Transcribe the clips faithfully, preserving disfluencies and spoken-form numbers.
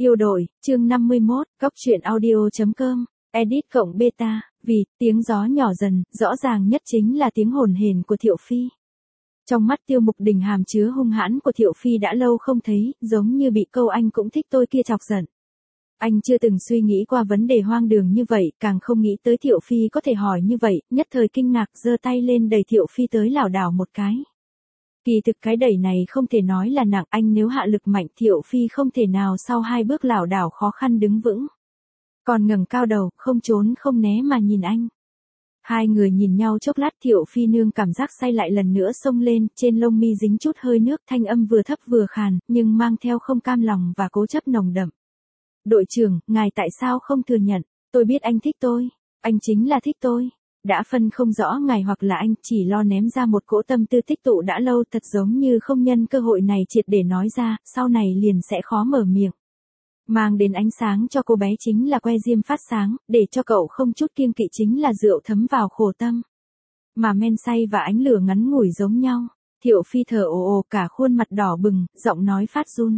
Yêu đội, chương năm mươi mốt, góc truyện audio.com, edit cộng beta, vì, tiếng gió nhỏ dần, rõ ràng nhất chính là tiếng hồn hển của Thiệu Phi. Trong mắt Tiêu Mục Đình hàm chứa hung hãn của Thiệu Phi đã lâu không thấy, giống như bị câu anh cũng thích tôi kia chọc giận. Anh chưa từng suy nghĩ qua vấn đề hoang đường như vậy, càng không nghĩ tới Thiệu Phi có thể hỏi như vậy, nhất thời kinh ngạc giơ tay lên đẩy Thiệu Phi tới lảo đảo một cái. Kỳ thực cái đẩy này không thể nói là nặng, anh nếu hạ lực mạnh Thiệu Phi không thể nào sau hai bước lảo đảo khó khăn đứng vững. Còn ngẩng cao đầu, không trốn không né mà nhìn anh. Hai người nhìn nhau chốc lát, Thiệu Phi nương cảm giác say lại lần nữa xông lên, trên lông mi dính chút hơi nước, thanh âm vừa thấp vừa khàn, nhưng mang theo không cam lòng và cố chấp nồng đậm. Đội trưởng, ngài tại sao không thừa nhận, tôi biết anh thích tôi, anh chính là thích tôi. Đã phân không rõ ngài hoặc là anh, chỉ lo ném ra một cỗ tâm tư tích tụ đã lâu, thật giống như không nhân cơ hội này triệt để nói ra, sau này liền sẽ khó mở miệng. Mang đến ánh sáng cho cô bé chính là que diêm phát sáng, để cho cậu không chút kiêng kỵ chính là rượu thấm vào khổ tâm. Mà men say và ánh lửa ngắn ngủi giống nhau. Thiệu Phi thở ồ ồ, cả khuôn mặt đỏ bừng, giọng nói phát run.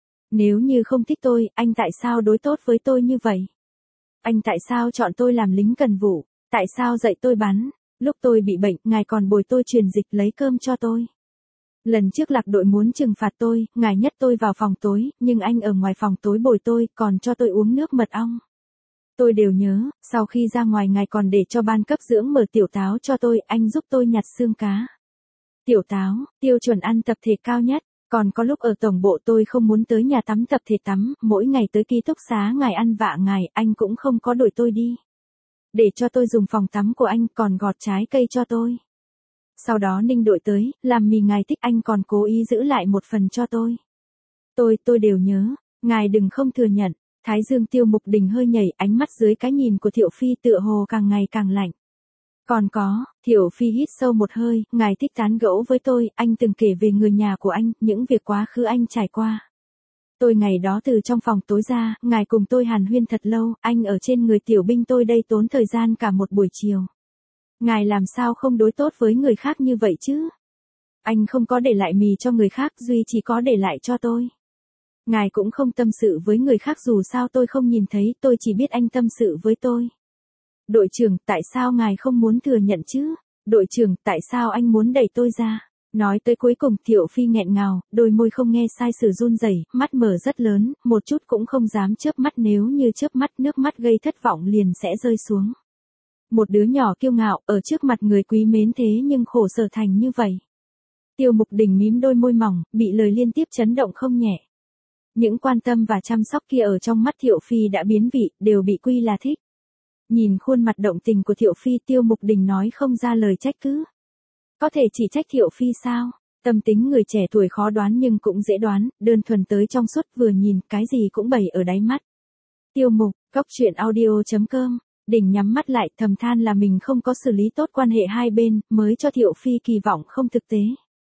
Nếu như không thích tôi, anh tại sao đối tốt với tôi như vậy? Anh tại sao chọn tôi làm lính cần vụ? Tại sao dạy tôi bắn? Lúc tôi bị bệnh, ngài còn bồi tôi truyền dịch lấy cơm cho tôi. Lần trước lạc đội muốn trừng phạt tôi, ngài nhấc tôi vào phòng tối, nhưng anh ở ngoài phòng tối bồi tôi, còn cho tôi uống nước mật ong. Tôi đều nhớ, sau khi ra ngoài ngài còn để cho ban cấp dưỡng mở tiểu táo cho tôi, anh giúp tôi nhặt xương cá. Tiểu táo, tiêu chuẩn ăn tập thể cao nhất, còn có lúc ở tổng bộ tôi không muốn tới nhà tắm tập thể tắm, mỗi ngày tới ký túc xá ngài ăn vạ ngài, anh cũng không có đuổi tôi đi. Để cho tôi dùng phòng tắm của anh, còn gọt trái cây cho tôi. Sau đó Ninh đội tới, làm mì ngài thích, anh còn cố ý giữ lại một phần cho tôi. Tôi, tôi đều nhớ, ngài đừng không thừa nhận. Thái dương Tiêu Mục Đình hơi nhảy, ánh mắt dưới cái nhìn của Thiệu Phi tựa hồ càng ngày càng lạnh. Còn có, Thiệu Phi hít sâu một hơi, ngài thích tán gẫu với tôi, anh từng kể về người nhà của anh, những việc quá khứ anh trải qua. Tôi ngày đó từ trong phòng tối ra, ngài cùng tôi hàn huyên thật lâu, anh ở trên người tiểu binh tôi đây tốn thời gian cả một buổi chiều. Ngài làm sao không đối tốt với người khác như vậy chứ? Anh không có để lại mì cho người khác, duy chỉ có để lại cho tôi. Ngài cũng không tâm sự với người khác, dù sao tôi không nhìn thấy, tôi chỉ biết anh tâm sự với tôi. Đội trưởng, tại sao ngài không muốn thừa nhận chứ? Đội trưởng, tại sao anh muốn đẩy tôi ra? Nói tới cuối cùng Thiệu Phi nghẹn ngào, đôi môi không nghe sai sử run rẩy, mắt mở rất lớn, một chút cũng không dám chớp mắt, nếu như chớp mắt nước mắt gây thất vọng liền sẽ rơi xuống. Một đứa nhỏ kiêu ngạo, ở trước mặt người quý mến thế nhưng khổ sở thành như vậy. Tiêu Mục Đình mím đôi môi mỏng, bị lời liên tiếp chấn động không nhẹ. Những quan tâm và chăm sóc kia ở trong mắt Thiệu Phi đã biến vị, đều bị quy là thích. Nhìn khuôn mặt động tình của Thiệu Phi, Tiêu Mục Đình nói không ra lời trách cứ. Có thể chỉ trách Thiệu Phi sao? Tâm tính người trẻ tuổi khó đoán nhưng cũng dễ đoán, đơn thuần tới trong suốt, vừa nhìn, cái gì cũng bày ở đáy mắt. Tiêu Mục, góc truyện audio.com. Đình nhắm mắt lại, thầm than là mình không có xử lý tốt quan hệ hai bên, mới cho Thiệu Phi kỳ vọng không thực tế.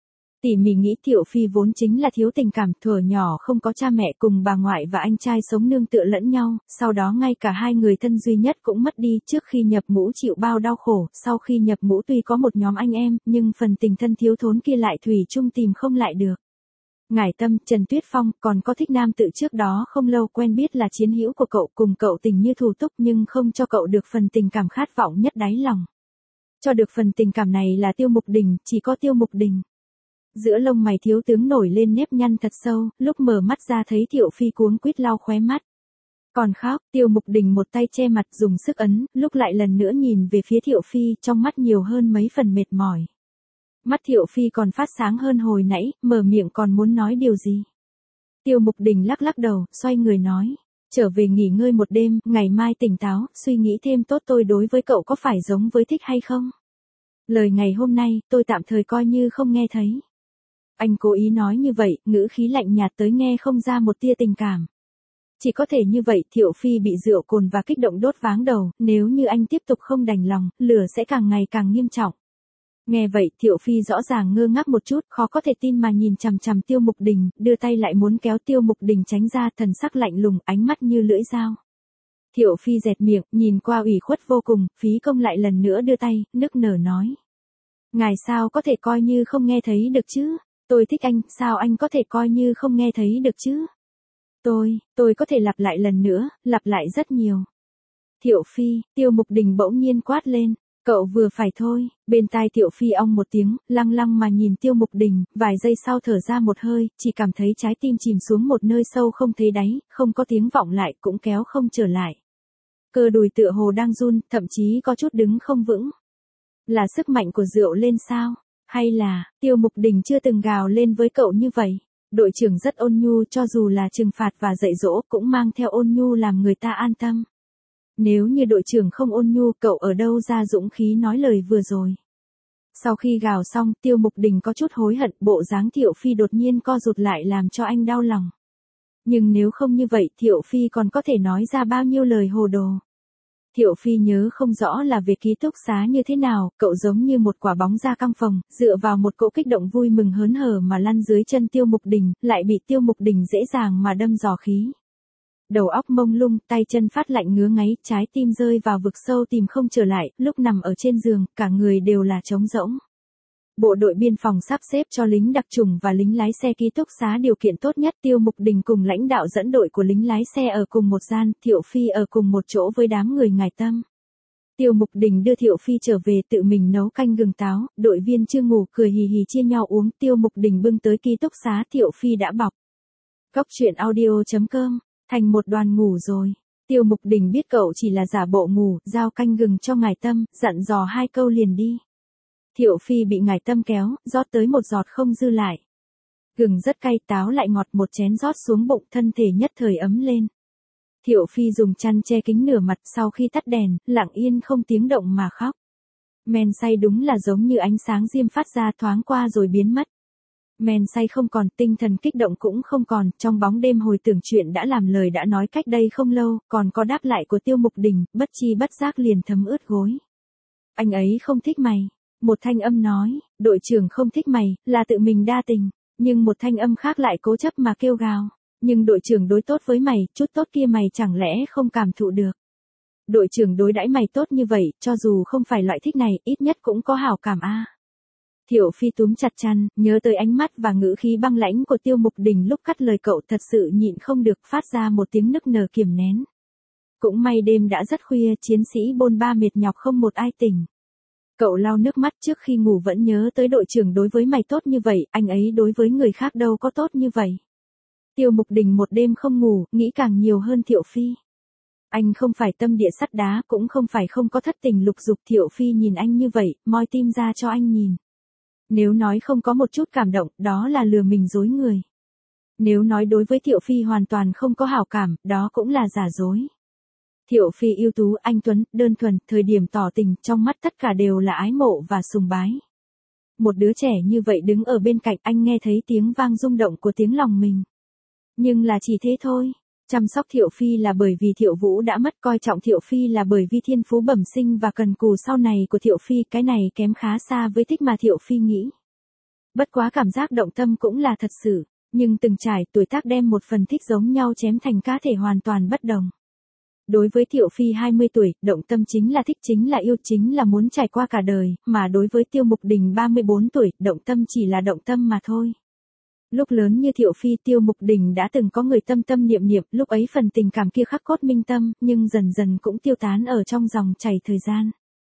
Tỉ mỉ nghĩ Thiệu Phi vốn chính là thiếu tình cảm, thuở nhỏ không có cha mẹ, cùng bà ngoại và anh trai sống nương tựa lẫn nhau, sau đó ngay cả hai người thân duy nhất cũng mất đi, trước khi nhập ngũ chịu bao đau khổ, sau khi nhập ngũ tuy có một nhóm anh em, nhưng phần tình thân thiếu thốn kia lại thủy chung tìm không lại được. Ngải Tâm, Trần Tuyết Phong, còn có thích nam tự trước đó không lâu quen biết là chiến hữu của cậu, cùng cậu tình như thù túc nhưng không cho cậu được phần tình cảm khát vọng nhất đáy lòng. Cho được phần tình cảm này là Tiêu Mục Đình, chỉ có Tiêu Mục Đình. Giữa lông mày thiếu tướng nổi lên nếp nhăn thật sâu, lúc mở mắt ra thấy Thiệu Phi cuống quýt lau khóe mắt. Còn khóc, Tiêu Mục Đình một tay che mặt dùng sức ấn, lúc lại lần nữa nhìn về phía Thiệu Phi, trong mắt nhiều hơn mấy phần mệt mỏi. Mắt Thiệu Phi còn phát sáng hơn hồi nãy, mở miệng còn muốn nói điều gì. Tiêu Mục Đình lắc lắc đầu, xoay người nói. Trở về nghỉ ngơi một đêm, ngày mai tỉnh táo, suy nghĩ thêm tốt tôi đối với cậu có phải giống với thích hay không. Lời ngày hôm nay, tôi tạm thời coi như không nghe thấy. Anh cố ý nói như vậy, ngữ khí lạnh nhạt tới nghe không ra một tia tình cảm. Chỉ có thể như vậy, Thiệu Phi bị rượu cồn và kích động đốt váng đầu, nếu như anh tiếp tục không đành lòng, lửa sẽ càng ngày càng nghiêm trọng. Nghe vậy, Thiệu Phi rõ ràng ngơ ngác một chút, khó có thể tin mà nhìn chằm chằm Tiêu Mục Đình, đưa tay lại muốn kéo Tiêu Mục Đình tránh ra, thần sắc lạnh lùng, ánh mắt như lưỡi dao. Thiệu Phi dẹt miệng, nhìn qua ủy khuất vô cùng, phí công lại lần nữa đưa tay, nức nở nói. Ngài sao có thể coi như không nghe thấy được chứ? Tôi thích anh, sao anh có thể coi như không nghe thấy được chứ? Tôi, tôi có thể lặp lại lần nữa, lặp lại rất nhiều. Thiệu Phi, Tiêu Mục Đình bỗng nhiên quát lên. Cậu vừa phải thôi, bên tai Thiệu Phi ong một tiếng, lăng lăng mà nhìn Tiêu Mục Đình, vài giây sau thở ra một hơi, chỉ cảm thấy trái tim chìm xuống một nơi sâu không thấy đáy, không có tiếng vọng lại, cũng kéo không trở lại. Cơ đùi tựa hồ đang run, thậm chí có chút đứng không vững. Là sức mạnh của rượu lên sao? Hay là, Tiêu Mục Đình chưa từng gào lên với cậu như vậy? Đội trưởng rất ôn nhu, cho dù là trừng phạt và dạy dỗ cũng mang theo ôn nhu làm người ta an tâm. Nếu như đội trưởng không ôn nhu, cậu ở đâu ra dũng khí nói lời vừa rồi? Sau khi gào xong, Tiêu Mục Đình có chút hối hận, bộ dáng Thiệu Phi đột nhiên co rụt lại làm cho anh đau lòng. Nhưng nếu không như vậy, Thiệu Phi còn có thể nói ra bao nhiêu lời hồ đồ. Thiệu Phi nhớ không rõ là về ký túc xá như thế nào, cậu giống như một quả bóng ra căng phòng, dựa vào một cỗ kích động vui mừng hớn hở mà lăn dưới chân Tiêu Mục Đình, lại bị Tiêu Mục Đình dễ dàng mà đâm dò khí. Đầu óc mông lung, tay chân phát lạnh ngứa ngáy, trái tim rơi vào vực sâu tìm không trở lại, lúc nằm ở trên giường, cả người đều là trống rỗng. Bộ đội biên phòng sắp xếp cho lính đặc chủng và lính lái xe ký túc xá điều kiện tốt nhất. Tiêu Mục Đình cùng lãnh đạo dẫn đội của lính lái xe ở cùng một gian, Thiệu Phi ở cùng một chỗ với đám người ngài Tâm. Tiêu Mục Đình đưa Thiệu Phi trở về, tự mình nấu canh gừng táo, đội viên chưa ngủ cười hì hì chia nhau uống. Tiêu Mục Đình bưng tới ký túc xá, Thiệu Phi đã bọc. Cóc truyện audio chấm com, thành một đoàn ngủ rồi. Tiêu Mục Đình biết cậu chỉ là giả bộ ngủ, giao canh gừng cho ngài Tâm, dặn dò hai câu liền đi. Thiệu Phi bị ngài Tâm kéo, rót tới một giọt không dư lại. Gừng rất cay, táo lại ngọt, một chén rót xuống bụng, thân thể nhất thời ấm lên. Thiệu Phi dùng chăn che kính nửa mặt, sau khi tắt đèn, lặng yên không tiếng động mà khóc. Men say đúng là giống như ánh sáng diêm phát ra, thoáng qua rồi biến mất. Men say không còn, tinh thần kích động cũng không còn, trong bóng đêm hồi tưởng chuyện đã làm, lời đã nói cách đây không lâu, còn có đáp lại của Tiêu Mục Đình, bất chi bất giác liền thấm ướt gối. Anh ấy không thích mày. Một thanh âm nói, đội trưởng không thích mày, là tự mình đa tình, nhưng một thanh âm khác lại cố chấp mà kêu gào. Nhưng đội trưởng đối tốt với mày, chút tốt kia mày chẳng lẽ không cảm thụ được. Đội trưởng đối đãi mày tốt như vậy, cho dù không phải loại thích này, ít nhất cũng có hảo cảm a. À. Thiệu Phi túm chặt chăn, nhớ tới ánh mắt và ngữ khí băng lãnh của Tiêu Mục Đình lúc cắt lời cậu, thật sự nhịn không được phát ra một tiếng nức nở kiềm nén. Cũng may đêm đã rất khuya, chiến sĩ bôn ba mệt nhọc không một ai tỉnh. Cậu lau nước mắt, trước khi ngủ vẫn nhớ tới đội trưởng đối với mày tốt như vậy, anh ấy đối với người khác đâu có tốt như vậy. Tiêu Mục Đình một đêm không ngủ, nghĩ càng nhiều hơn Thiệu Phi. Anh không phải tâm địa sắt đá, cũng không phải không có thất tình lục dục. Thiệu Phi nhìn anh như vậy, moi tim ra cho anh nhìn. Nếu nói không có một chút cảm động, đó là lừa mình dối người. Nếu nói đối với Thiệu Phi hoàn toàn không có hảo cảm, đó cũng là giả dối. Thiệu Phi ưu tú, anh tuấn, đơn thuần, thời điểm tỏ tình, trong mắt tất cả đều là ái mộ và sùng bái. Một đứa trẻ như vậy đứng ở bên cạnh, anh nghe thấy tiếng vang rung động của tiếng lòng mình. Nhưng là chỉ thế thôi. Chăm sóc Thiệu Phi là bởi vì Thiệu Vũ đã mất, coi trọng Thiệu Phi là bởi vì thiên phú bẩm sinh và cần cù sau này của Thiệu Phi, cái này kém khá xa với thích mà Thiệu Phi nghĩ. Bất quá cảm giác động tâm cũng là thật sự, nhưng từng trải, tuổi tác đem một phần thích giống nhau chém thành cá thể hoàn toàn bất đồng. Đối với Thiệu Phi hai mươi tuổi, động tâm chính là thích, chính là yêu, chính là muốn trải qua cả đời, mà đối với Tiêu Mục Đình ba mươi bốn tuổi, động tâm chỉ là động tâm mà thôi. Lúc lớn như Thiệu Phi, Tiêu Mục Đình đã từng có người tâm tâm niệm niệm, lúc ấy phần tình cảm kia khắc cốt minh tâm, nhưng dần dần cũng tiêu tán ở trong dòng chảy thời gian.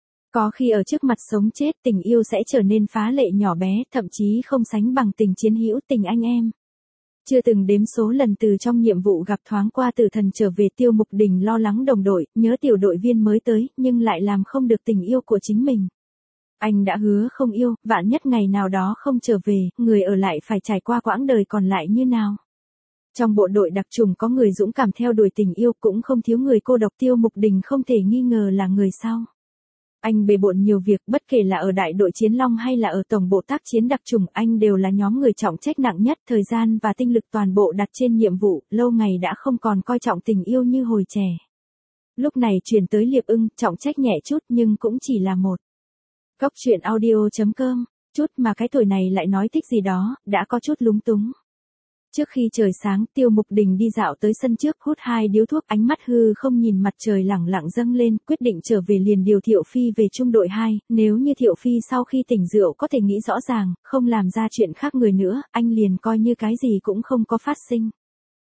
Có khi ở trước mặt sống chết, tình yêu sẽ trở nên phá lệ nhỏ bé, thậm chí không sánh bằng tình chiến hữu, tình anh em. Chưa từng đếm số lần từ trong nhiệm vụ gặp thoáng qua tử thần trở về, Tiêu Mục Đình lo lắng đồng đội, nhớ tiểu đội viên mới tới, nhưng lại làm không được tình yêu của chính mình. Anh đã hứa không yêu, vạn nhất ngày nào đó không trở về, người ở lại phải trải qua quãng đời còn lại như nào. Trong bộ đội đặc trùng có người dũng cảm theo đuổi tình yêu, cũng không thiếu người cô độc. Tiêu Mục Đình không thể nghi ngờ là người sau. Anh bề bộn nhiều việc, bất kể là ở đại đội Chiến Long hay là ở tổng bộ tác chiến đặc trùng, anh đều là nhóm người trọng trách nặng nhất, thời gian và tinh lực toàn bộ đặt trên nhiệm vụ, lâu ngày đã không còn coi trọng tình yêu như hồi trẻ. Lúc này chuyển tới Liệp Ưng, trọng trách nhẹ chút nhưng cũng chỉ là một. Cóc truyện audio chấm com, chút mà cái tuổi này lại nói thích gì đó, đã có chút lúng túng. Trước khi trời sáng, Tiêu Mục Đình đi dạo tới sân trước, hút hai điếu thuốc, ánh mắt hư không nhìn mặt trời lẳng lặng dâng lên, quyết định trở về liền điều Thiệu Phi về trung đội hai, nếu như Thiệu Phi sau khi tỉnh rượu có thể nghĩ rõ ràng, không làm ra chuyện khác người nữa, anh liền coi như cái gì cũng không có phát sinh.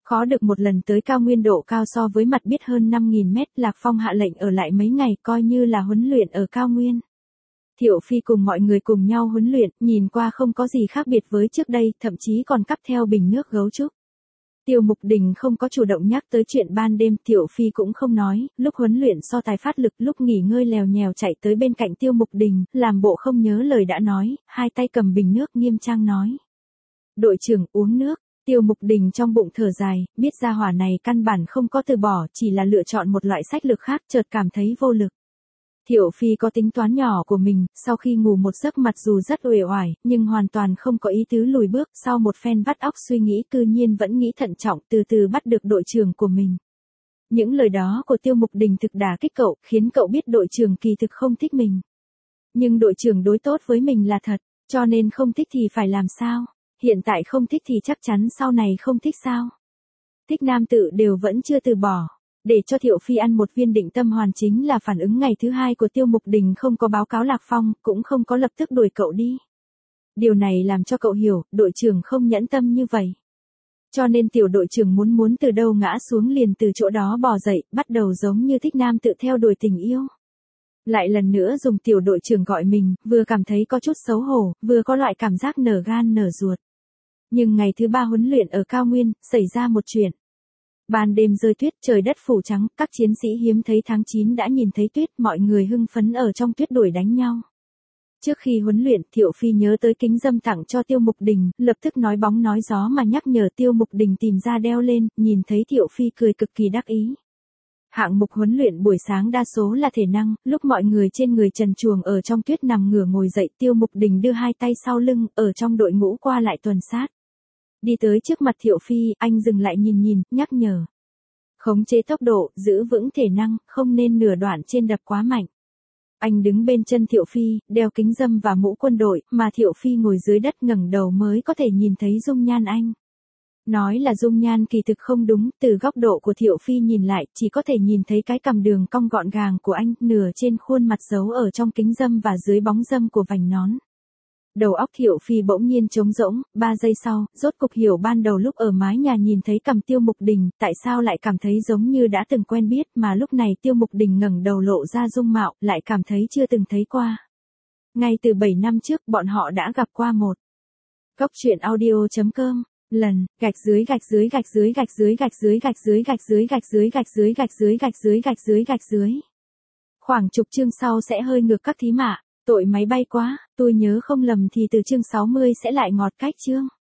Khó được một lần tới cao nguyên độ cao so với mặt biết hơn năm nghìn mét, Lạc Phong hạ lệnh ở lại mấy ngày coi như là huấn luyện ở cao nguyên. Thiệu Phi cùng mọi người cùng nhau huấn luyện, nhìn qua không có gì khác biệt với trước đây, thậm chí còn cắp theo bình nước gấu trúc. Tiêu Mục Đình không có chủ động nhắc tới chuyện ban đêm, Thiệu Phi cũng không nói, lúc huấn luyện so tài phát lực, lúc nghỉ ngơi lèo nhèo chạy tới bên cạnh Tiêu Mục Đình, làm bộ không nhớ lời đã nói, hai tay cầm bình nước nghiêm trang nói. Đội trưởng uống nước. Tiêu Mục Đình trong bụng thở dài, biết ra hỏa này căn bản không có từ bỏ, chỉ là lựa chọn một loại sách lược khác, chợt cảm thấy vô lực. Thiệu Phi có tính toán nhỏ của mình, sau khi ngủ một giấc mặc dù rất uể oải, nhưng hoàn toàn không có ý tứ lùi bước, sau một phen vắt óc suy nghĩ cư nhiên vẫn nghĩ thận trọng, từ từ bắt được đội trưởng của mình. Những lời đó của Tiêu Mục Đình thực đả kích cậu, khiến cậu biết đội trưởng kỳ thực không thích mình. Nhưng đội trưởng đối tốt với mình là thật, cho nên không thích thì phải làm sao? Hiện tại không thích thì chắc chắn sau này không thích sao? Thích nam tự đều vẫn chưa từ bỏ. Để cho Thiệu Phi ăn một viên định tâm hoàn chính là phản ứng ngày thứ hai của Tiêu Mục Đình, không có báo cáo Lạc Phong, cũng không có lập tức đuổi cậu đi. Điều này làm cho cậu hiểu, đội trưởng không nhẫn tâm như vậy. Cho nên tiểu đội trưởng muốn muốn từ đâu ngã xuống liền từ chỗ đó bò dậy, bắt đầu giống như thích nam tự theo đuổi tình yêu. Lại lần nữa dùng tiểu đội trưởng gọi mình, vừa cảm thấy có chút xấu hổ, vừa có loại cảm giác nở gan nở ruột. Nhưng ngày thứ ba huấn luyện ở cao nguyên, xảy ra một chuyện. Ban đêm rơi tuyết, trời đất phủ trắng, các chiến sĩ hiếm thấy tháng chín đã nhìn thấy tuyết, mọi người hưng phấn ở trong tuyết đuổi đánh nhau. Trước khi huấn luyện, Thiệu Phi nhớ tới kính dâm tặng cho Tiêu Mục Đình, lập tức nói bóng nói gió mà nhắc nhở Tiêu Mục Đình tìm ra đeo lên, nhìn thấy Thiệu Phi cười cực kỳ đắc ý. Hạng mục huấn luyện buổi sáng đa số là thể năng, lúc mọi người trên người trần truồng ở trong tuyết nằm ngửa ngồi dậy, Tiêu Mục Đình đưa hai tay sau lưng, ở trong đội ngũ qua lại tuần sát. Đi tới trước mặt Thiệu Phi, anh dừng lại nhìn nhìn, nhắc nhở. Khống chế tốc độ, giữ vững thể năng, không nên nửa đoạn trên đập quá mạnh. Anh đứng bên chân Thiệu Phi, đeo kính dâm và mũ quân đội, mà Thiệu Phi ngồi dưới đất ngẩng đầu mới có thể nhìn thấy dung nhan anh. Nói là dung nhan kỳ thực không đúng, từ góc độ của Thiệu Phi nhìn lại, chỉ có thể nhìn thấy cái cằm đường cong gọn gàng của anh, nửa trên khuôn mặt giấu ở trong kính dâm và dưới bóng dâm của vành nón. Đầu óc Thiệu Phi bỗng nhiên trống rỗng, ba giây sau, rốt cục hiểu ban đầu lúc ở mái nhà nhìn thấy cằm Tiêu Mục Đình, tại sao lại cảm thấy giống như đã từng quen biết, mà lúc này Tiêu Mục Đình ngẩng đầu lộ ra dung mạo, lại cảm thấy chưa từng thấy qua. Ngay từ bảy năm trước, bọn họ đã gặp qua một. Cốc truyện audio chấm com lần, gạch dưới gạch dưới gạch dưới gạch dưới gạch dưới gạch dưới gạch dưới gạch dưới gạch dưới gạch dưới gạch dưới gạch dưới gạch dưới. Khoảng chục chương sau sẽ hơi ngược các thí mạ, tội máy bay quá, tôi nhớ không lầm thì từ chương sáu mươi sẽ lại ngọt cách chương.